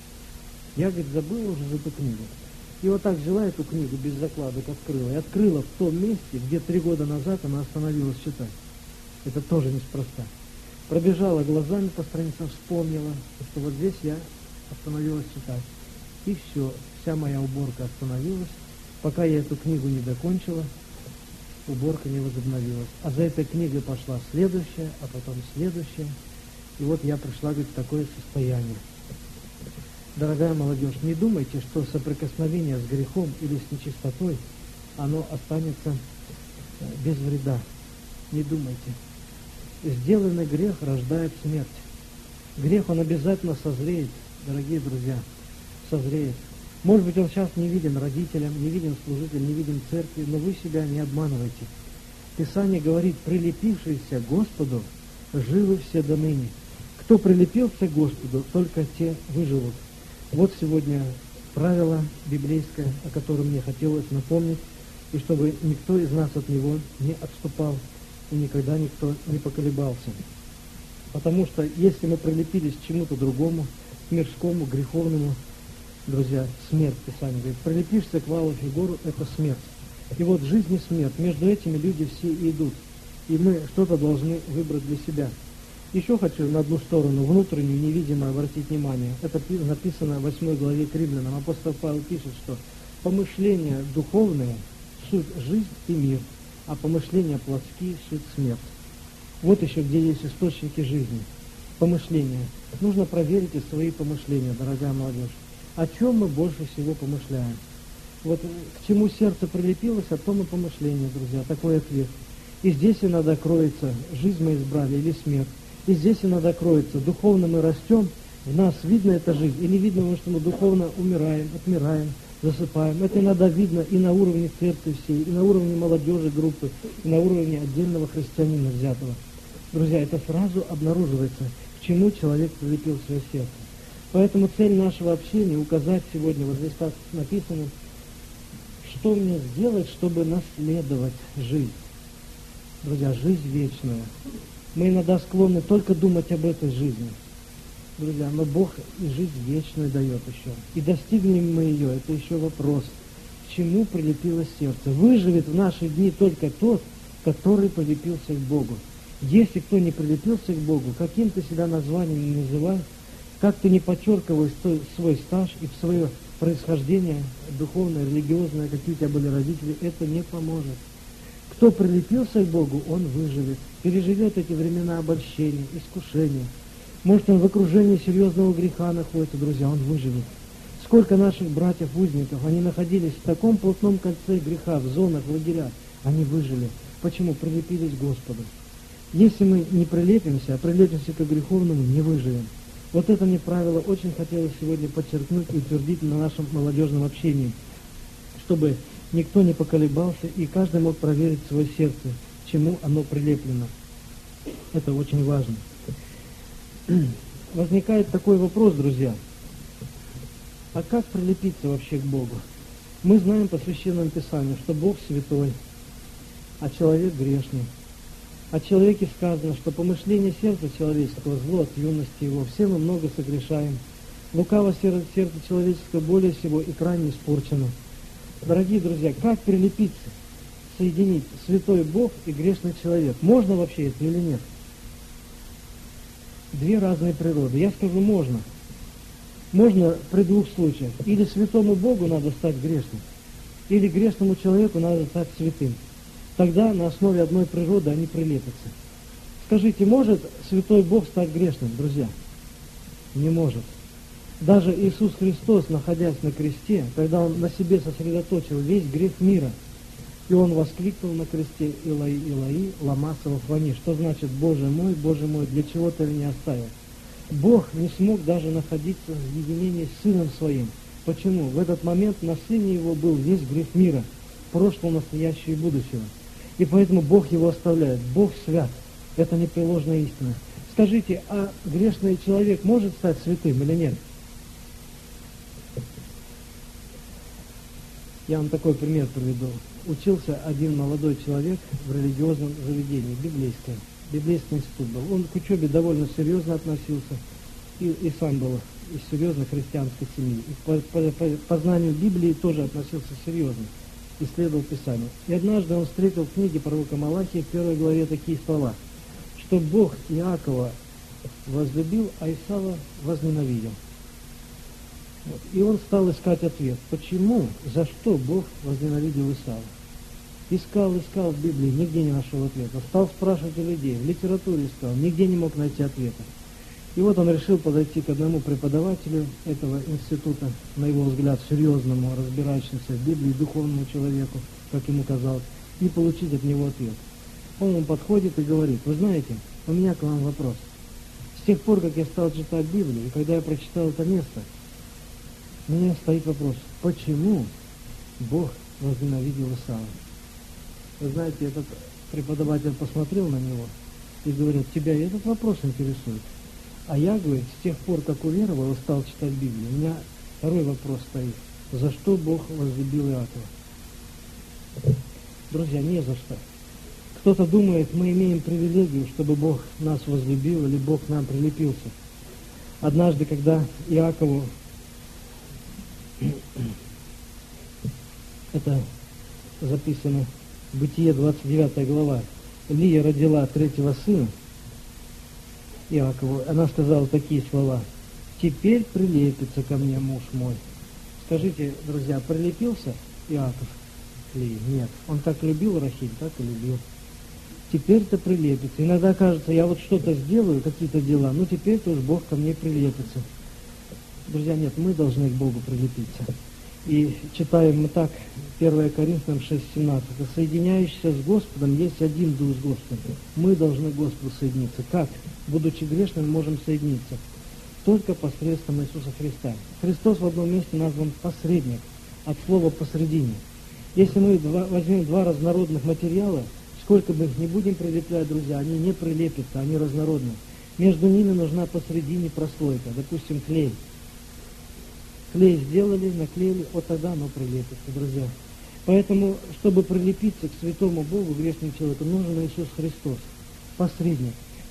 Я, говорит, забыла уже за эту книгу. И вот так взяла эту книгу без закладок, открыла. И открыла в том месте, где три года назад она остановилась читать. Это тоже неспроста. Пробежала глазами по страницам, вспомнила, что вот здесь я остановилась читать. И все, вся моя уборка остановилась. Пока я эту книгу не докончила, уборка не возобновилась. А за этой книгой пошла следующая, а потом следующая. И вот я пришла, говорит, в такое состояние. Дорогая молодежь, не думайте, что соприкосновение с грехом или с нечистотой, оно останется без вреда. Не думайте. Сделанный грех рождает смерть. Грех, он обязательно созреет, дорогие друзья, созреет. Может быть, он сейчас не виден родителям, не виден служителям, не виден церкви, но вы себя не обманывайте. Писание говорит, прилепившиеся к Господу, живы все до ныне. Кто прилепился к Господу, только те выживут. Вот сегодня правило библейское, о котором мне хотелось напомнить, и чтобы никто из нас от него не отступал, и никогда никто не поколебался. Потому что если мы прилепились к чему-то другому, к мирскому, греховному, друзья, смерть, Писание говорит, прилепишься к валу фигуру, это смерть. И вот жизнь и смерть, между этими люди все и идут. И мы что-то должны выбрать для себя. Еще хочу на одну сторону, внутреннюю, невидимую, обратить внимание. Это написано в восьмой главе к Римлянам. Апостол Павел пишет, что помышления духовные – суть жизнь и мир, а помышления плотские – суть смерть. Вот еще где есть источники жизни. Помышления. Нужно проверить и свои помышления, дорогая молодежь. О чем мы больше всего помышляем? Вот к чему сердце прилепилось, о том и помышление, друзья. Такой ответ. И здесь иногда кроется, жизнь мы избрали или смерть. И здесь иногда кроется, духовно мы растем, в нас видно эта жизнь, или видно, потому что мы духовно умираем, отмираем, засыпаем. Это иногда видно и на уровне церкви всей, и на уровне молодежи группы, и на уровне отдельного христианина взятого. Друзья, это сразу обнаруживается, к чему человек прилепил свое сердце. Поэтому цель нашего общения указать сегодня, вот здесь так написано, что мне сделать, чтобы наследовать жизнь. Друзья, жизнь вечная. Мы иногда склонны только думать об этой жизни. Друзья, но Бог и жизнь вечную дает еще. И достигнем мы ее, это еще вопрос. К чему прилепилось сердце? Выживет в наши дни только тот, который прилепился к Богу. Если кто не прилепился к Богу, каким ты себя названием не называй, как ты не подчеркивай свой стаж и в свое происхождение духовное, религиозное, какие у тебя были родители, это не поможет. Кто прилепился к Богу, он выживет, переживет эти времена обольщения, искушения. Может, он в окружении серьезного греха находится, друзья, он выживет. Сколько наших братьев-узников, они находились в таком плотном кольце греха, в зонах, в лагерях, они выжили. Почему? Прилепились к Господу. Если мы не прилепимся, а прилепимся к греховному, не выживем. Вот это мне правило очень хотелось сегодня подчеркнуть и утвердить на нашем молодежном общении, чтобы никто не поколебался и каждый мог проверить свое сердце, к чему оно прилеплено. Это очень важно. Возникает такой вопрос, друзья, а как прилепиться вообще к Богу? Мы знаем по Священному Писанию, что Бог святой, а человек грешный. О человеке сказано, что помышление сердца человеческого зло от юности его. Все мы много согрешаем. Лукаво сердце человеческое более всего и крайне испорчено. Дорогие друзья, как прилепиться, соединить святой Бог и грешный человек? Можно вообще это или нет? Две разные природы. Я скажу, можно. Можно при двух случаях. Или святому Богу надо стать грешным, или грешному человеку надо стать святым. Тогда на основе одной природы они прилепятся. Скажите, может святой Бог стать грешным, друзья? Не может. Даже Иисус Христос, находясь на кресте, когда Он на себе сосредоточил весь грех мира, и Он воскликнул на кресте: «Илаи, Илаи, лама савахвани», что значит: «Боже мой, Боже мой, для чего Ты меня оставил?» Бог не смог даже находиться в единении с Сыном Своим. Почему? В этот момент на Сыне Его был весь грех мира, прошлого, настоящего и будущего. И поэтому Бог Его оставляет. Бог свят. Это непреложная истина. Скажите, а грешный человек может стать святым или нет? Я вам такой пример приведу. Учился один молодой человек в религиозном заведении, библейское. Библейский институт был. Он к учебе довольно серьезно относился и, и сам был из серьезной христианской семьи. И по, по, по, по знанию Библии тоже относился серьезно, исследовал Писание. И однажды он встретил в книге пророка Малахии в первой главе такие слова, что Бог Иакова возлюбил, а Исава возненавидел. Вот. И он стал искать ответ, почему, за что Бог возненавидел Исава. Искал, искал в Библии, нигде не нашел ответа. Стал спрашивать у людей, в литературе искал, нигде не мог найти ответа. И вот он решил подойти к одному преподавателю этого института, на его взгляд, серьезному, разбирающемуся в Библии, духовному человеку, как ему казалось, и получить от него ответ. Он ему подходит и говорит: вы знаете, у меня к вам вопрос. С тех пор, как я стал читать Библию, и когда я прочитал это место, у меня стоит вопрос, почему Бог возненавидел Исава? Вы знаете, этот преподаватель посмотрел на него и говорит: тебя и этот вопрос интересует. А я, говорит, с тех пор, как уверовал и стал читать Библию, у меня второй вопрос стоит. За что Бог возлюбил Иакова? Друзья, не за что. Кто-то думает, мы имеем привилегию, чтобы Бог нас возлюбил или Бог к нам прилепился. Однажды, когда Иакову, это записано в Бытие, двадцать девятая глава, Лия родила третьего сына, Иакову, она сказала такие слова: «Теперь прилепится ко мне муж мой». Скажите, друзья, прилепился Иаков к Лии? Нет. Он как любил Рахиль, так и любил. Теперь-то прилепится. Иногда кажется, я вот что-то сделаю, какие-то дела, ну теперь-то уж Бог ко мне прилепится. Друзья, нет, мы должны к Богу прилепиться. И читаем мы так, первое Коринфянам шесть семнадцать. «Соединяющийся с Господом есть один дух с Господом». Мы должны к Господу соединиться. Как? Будучи грешными, можем соединиться. Только посредством Иисуса Христа. Христос в одном месте назван посредник, от слова «посредине». Если мы два, возьмем два разнородных материала, сколько бы их ни будем прилеплять, друзья, они не прилепятся, они разнородны. Между ними нужна посредине прослойка, допустим, клей. Клей сделали, наклеили, вот тогда оно прилепится, друзья. Поэтому, чтобы прилепиться к святому Богу, грешному человеку, нужен Иисус Христос, посредник.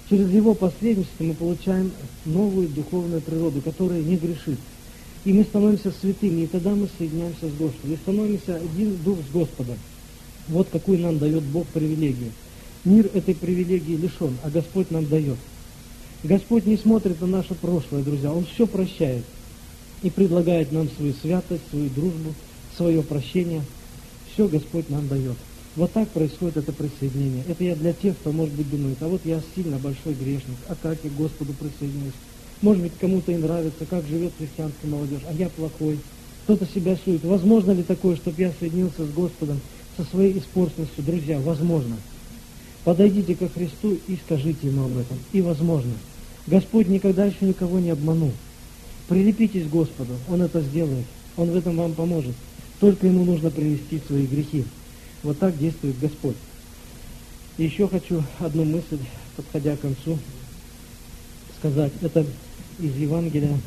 Через его посредничество мы получаем новую духовную природу, которая не грешит. И мы становимся святыми, и тогда мы соединяемся с Господом. И становимся один дух с Господом. Вот какую нам дает Бог привилегию. Мир этой привилегии лишен, а Господь нам дает. Господь не смотрит на наше прошлое, друзья. Он все прощает и предлагает нам свою святость, свою дружбу, свое прощение. Все Господь нам дает. Вот так происходит это присоединение. Это я для тех, кто, может быть, думает, а вот я сильно большой грешник, а как я к Господу присоединюсь? Может быть, кому-то и нравится, как живет христианская молодежь, а я плохой. Кто-то себя сует. Возможно ли такое, чтобы я соединился с Господом, со своей испорченностью? Друзья, возможно. Подойдите ко Христу и скажите Ему об этом. И возможно. Господь никогда еще никого не обманул. Прилепитесь к Господу, Он это сделает. Он в этом вам поможет. Только Ему нужно принести свои грехи. Вот так действует Господь. И еще хочу одну мысль, подходя к концу, сказать. Это из Евангелия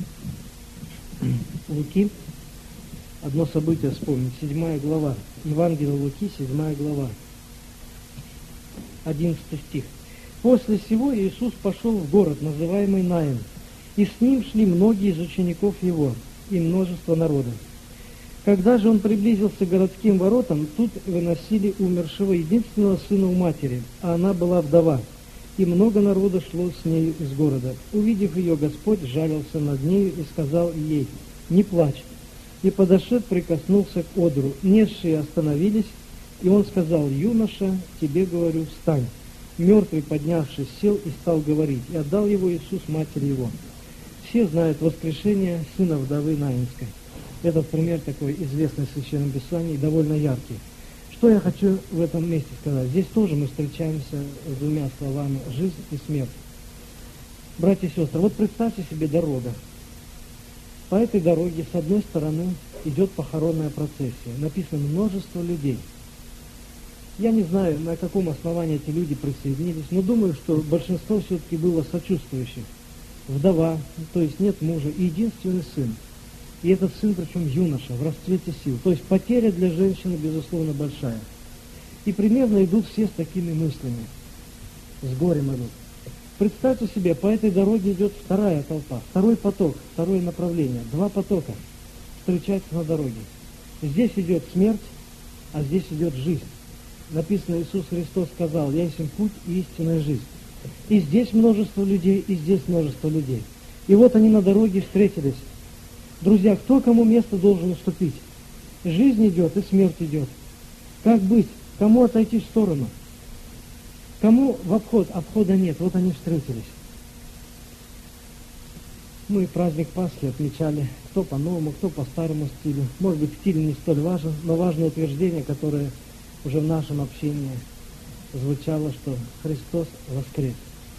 Луки. Одно событие вспомнить. Седьмая глава. Евангелие Луки, седьмая глава. Одиннадцатый стих. После сего Иисус пошел в город, называемый Наин, и с ним шли многие из учеников Его, и множество народа. Когда же Он приблизился к городским воротам, тут выносили умершего единственного сына у матери, а она была вдова, и много народа шло с нею из города. Увидев ее, Господь жалился над нею и сказал ей: «Не плачь». И подошед, прикоснулся к одру. Несшие остановились, и Он сказал: «Юноша, тебе говорю, встань». Мертвый, поднявшись, сел и стал говорить, и отдал его Иисус матери его. Все знают воскрешение сына вдовы Наинской. Этот пример такой известный в Священном Писании и довольно яркий. Что я хочу в этом месте сказать? Здесь тоже мы встречаемся с двумя словами «жизнь» и «смерть». Братья и сестры, вот представьте себе дорога. По этой дороге с одной стороны идет похоронная процессия. Написано «множество людей». Я не знаю, на каком основании эти люди присоединились, но думаю, что большинство все-таки было сочувствующих. Вдова, то есть нет мужа, и единственный сын. И этот сын, причем юноша, в расцвете сил. То есть потеря для женщины, безусловно, большая. И примерно идут все с такими мыслями. С горем идут. Представьте себе, по этой дороге идет вторая толпа, второй поток, второе направление. Два потока встречаются на дороге. Здесь идет смерть, а здесь идет жизнь. Написано, Иисус Христос сказал: «Я есть путь и истинная жизнь». И здесь множество людей, и здесь множество людей. И вот они на дороге встретились. Друзья, кто кому место должен уступить? Жизнь идет и смерть идет. Как быть? Кому отойти в сторону? Кому в обход? Обхода нет. Вот они встретились. Мы праздник Пасхи отмечали кто по новому, кто по старому стилю. Может быть, стиль не столь важен, но важное утверждение, которое уже в нашем общении звучало, что Христос воскрес.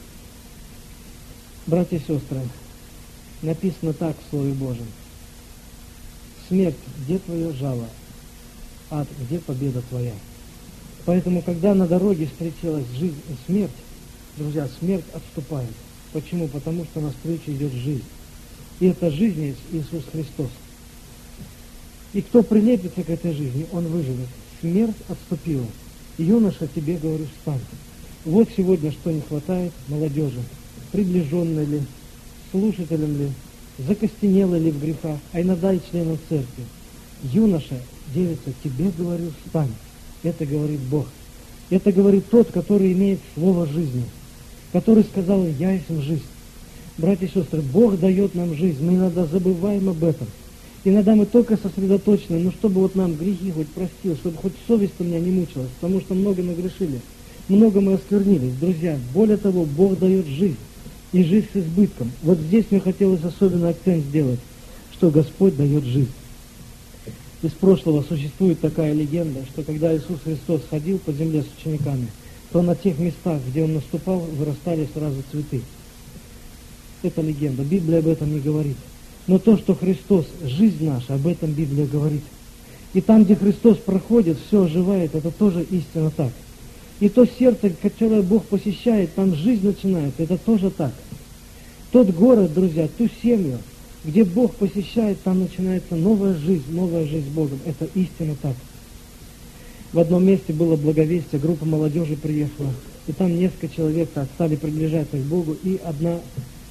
Братья и сестры, написано так в Слове Божьем: «Смерть, где твое жало? Ад, где победа твоя?» Поэтому, когда на дороге встретилась жизнь и смерть, друзья, смерть отступает. Почему? Потому что навстречу идет жизнь. И эта жизнь есть Иисус Христос. И кто прилепится к этой жизни, он выживет. Смерть отступила. Юноша, тебе говорю, встань. Вот сегодня что не хватает молодежи. Приближенной ли, слушателям ли, закостенелой ли в грехах, а иногда и членам церкви. Юноша, девица, тебе говорю, встань. Это говорит Бог. Это говорит тот, который имеет слово жизни, который сказал: «Я есть жизнь». Братья и сестры, Бог дает нам жизнь. Мы иногда забываем об этом. Иногда мы только сосредоточены, ну чтобы вот нам грехи хоть простил, чтобы хоть совесть у меня не мучилась, потому что много нагрешили, много мы осквернились. Друзья, более того, Бог дает жизнь, и жизнь с избытком. Вот здесь мне хотелось особенно акцент сделать, что Господь дает жизнь. Из прошлого существует такая легенда, что когда Иисус Христос ходил по земле с учениками, то на тех местах, где Он наступал, вырастали сразу цветы. Это легенда, Библия об этом не говорит. Но то, что Христос, жизнь наша, об этом Библия говорит. И там, где Христос проходит, все оживает, это тоже истинно так. И то сердце, которое Бог посещает, там жизнь начинается, это тоже так. Тот город, друзья, ту семью, где Бог посещает, там начинается новая жизнь, новая жизнь с Богом. Это истинно так. В одном месте было благовестие, группа молодежи приехала И там несколько человек так стали приближаться к Богу, и одна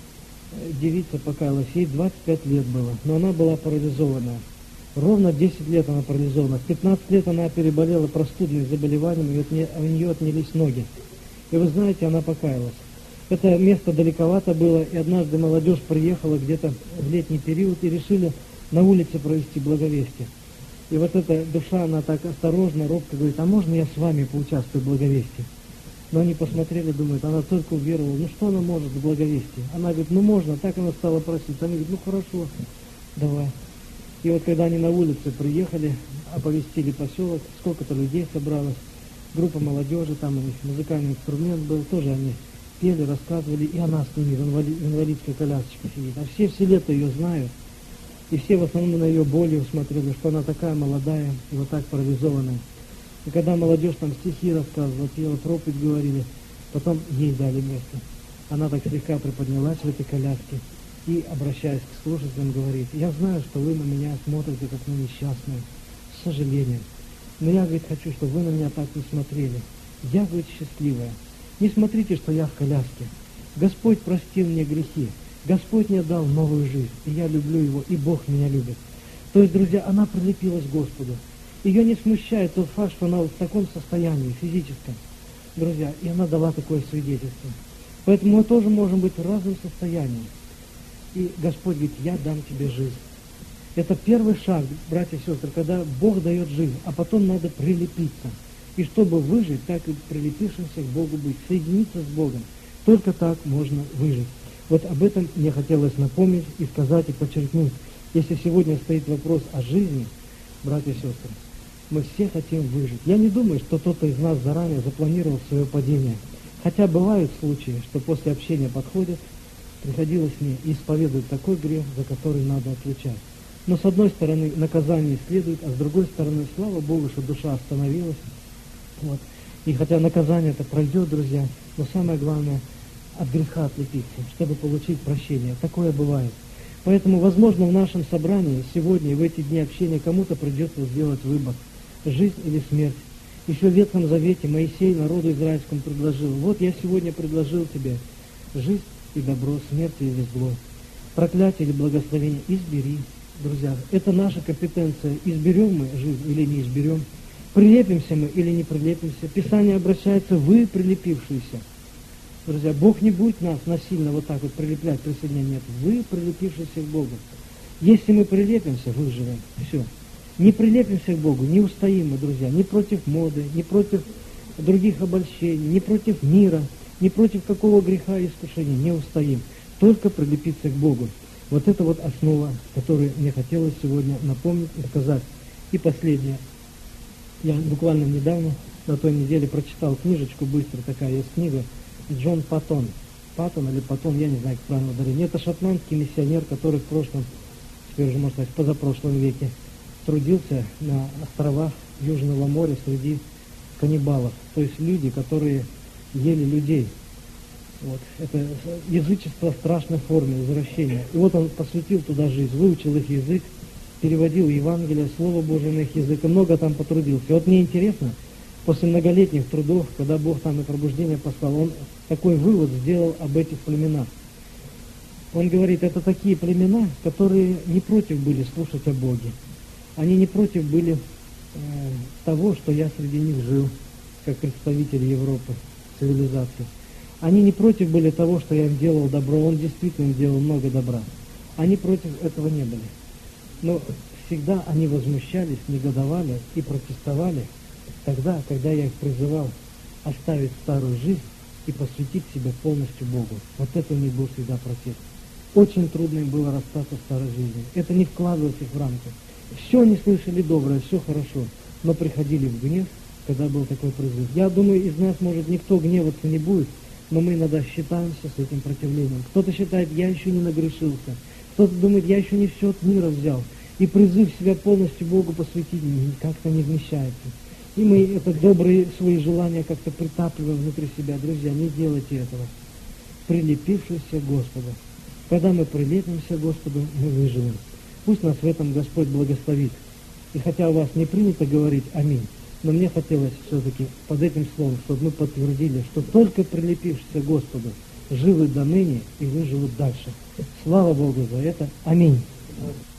девица покаялась, ей двадцать пять лет было, но она была парализованная. Ровно десять лет она парализована. В пятнадцать лет она переболела простудным заболеванием, и от нее, у нее отнялись ноги. И вы знаете, она покаялась. Это место далековато было, и однажды молодежь приехала где-то в летний период и решили на улице провести благовестие. И вот эта душа, она так осторожно, робко говорит: а можно я с вами поучаствую в благовестии? Но они посмотрели, думают, она только уверовала, ну что она может в благовестии? Она говорит, ну можно, так она стала просить. Они говорят, ну хорошо, давай. И вот когда они на улице приехали, оповестили поселок, сколько-то людей собралось, группа молодежи, там у них музыкальный инструмент был, тоже они пели, рассказывали, и она с ними в, инвали, в инвалидской колясочке сидит. А все все лето ее знают, и все в основном на ее болью смотрели, что она такая молодая и вот так парализованная. И когда молодежь там стихи рассказывала, пела, проповедь говорили, потом ей дали место. Она так слегка приподнялась в этой коляске и, обращаясь к слушателям, говорит: я знаю, что вы на меня смотрите как на несчастную, с сожалением. Но я, говорит, хочу, чтобы вы на меня так не смотрели. Я, говорит, счастливая. Не смотрите, что я в коляске. Господь простил мне грехи. Господь мне дал новую жизнь. И я люблю Его, и Бог меня любит. То есть, друзья, она прилепилась к Господу. Ее не смущает тот факт, что она вот в таком состоянии физическом. Друзья, и она дала такое свидетельство. Поэтому мы тоже можем быть в разном состоянии. И Господь говорит: я дам тебе жизнь. Это первый шаг, братья и сестры, когда Бог дает жизнь, а потом надо прилепиться. И чтобы выжить, так и прилепившимся к Богу быть, соединиться с Богом. Только так можно выжить. Вот об этом мне хотелось напомнить и сказать, и подчеркнуть. Если сегодня стоит вопрос о жизни, братья и сестры, мы все хотим выжить. Я не думаю, что кто-то из нас заранее запланировал свое падение. Хотя бывают случаи, что после общения подходят, приходилось мне и исповедовать такой грех, за который надо отвечать. Но с одной стороны наказание следует, а с другой стороны, слава Богу, что душа остановилась. Вот. И хотя наказание это пройдет, друзья, но самое главное, от греха отлепиться, чтобы получить прощение. Такое бывает. Поэтому, возможно, в нашем собрании сегодня и в эти дни общения кому-то придется сделать выбор: жизнь или смерть. Еще в Ветхом Завете Моисей народу израильскому предложил: вот я сегодня предложил тебе жизнь и добро, смерть или зло, проклятие или благословение. Избери, друзья. Это наша компетенция. Изберем мы жизнь или не изберем. Прилепимся мы или не прилепимся. Писание обращается: вы прилепившиеся. Друзья, Бог не будет нас насильно вот так вот прилеплять, присоединять. Нет, вы прилепившиеся к Богу. Если мы прилепимся, выживем. Все. Не прилепимся к Богу, не устоим мы, друзья, ни против моды, ни против других обольщений, ни против мира, ни против какого греха и искушения, не устоим. Только прилепиться к Богу. Вот это вот основа, которую мне хотелось сегодня напомнить и сказать. И последнее. Я буквально недавно, на той неделе, прочитал книжечку, быстро такая есть книга, Джон Паттон. Паттон или Паттон, я не знаю, как правильно ударение. Это шотландский миссионер, который в прошлом, теперь уже можно сказать, в позапрошлом веке трудился на островах Южного моря среди каннибалов. То есть люди, которые ели людей. Вот. Это язычество в страшной форме, извращения. И вот он посвятил туда жизнь, выучил их язык, переводил Евангелие, Слово Божие на их язык, и много там потрудился. И вот мне интересно, после многолетних трудов, когда Бог там и пробуждение послал, он такой вывод сделал об этих племенах. Он говорит, это такие племена, которые не против были слушать о Боге. Они не против были э, того, что я среди них жил, как представитель Европы, цивилизации. Они не против были того, что я им делал добро. Он действительно им делал много добра. Они против этого не были. Но всегда они возмущались, негодовали и протестовали тогда, когда я их призывал оставить старую жизнь и посвятить себя полностью Богу. Вот это у них был всегда протест. Очень трудно им было расстаться с старой жизнью. Это не вкладывалось их в рамки. Все они слышали доброе, все хорошо, но приходили в гнев, когда был такой призыв. Я думаю, из нас, может, никто гневаться не будет, но мы иногда считаемся с этим противлением. Кто-то считает, я еще не нагрешился. Кто-то думает, я еще не все от мира взял. И призыв себя полностью Богу посвятить как-то не вмещается. И мы это добрые свои желания как-то притапливаем внутри себя. Друзья, не делайте этого. Прилепившись к Господу. Когда мы прилепимся к Господу, мы выживем. Пусть нас в этом Господь благословит. И хотя у вас не принято говорить «Аминь», Но мне хотелось все-таки под этим словом, чтобы мы подтвердили, что только прилепившись к Господу, живы до ныне и выживут дальше. Слава Богу за это. Аминь.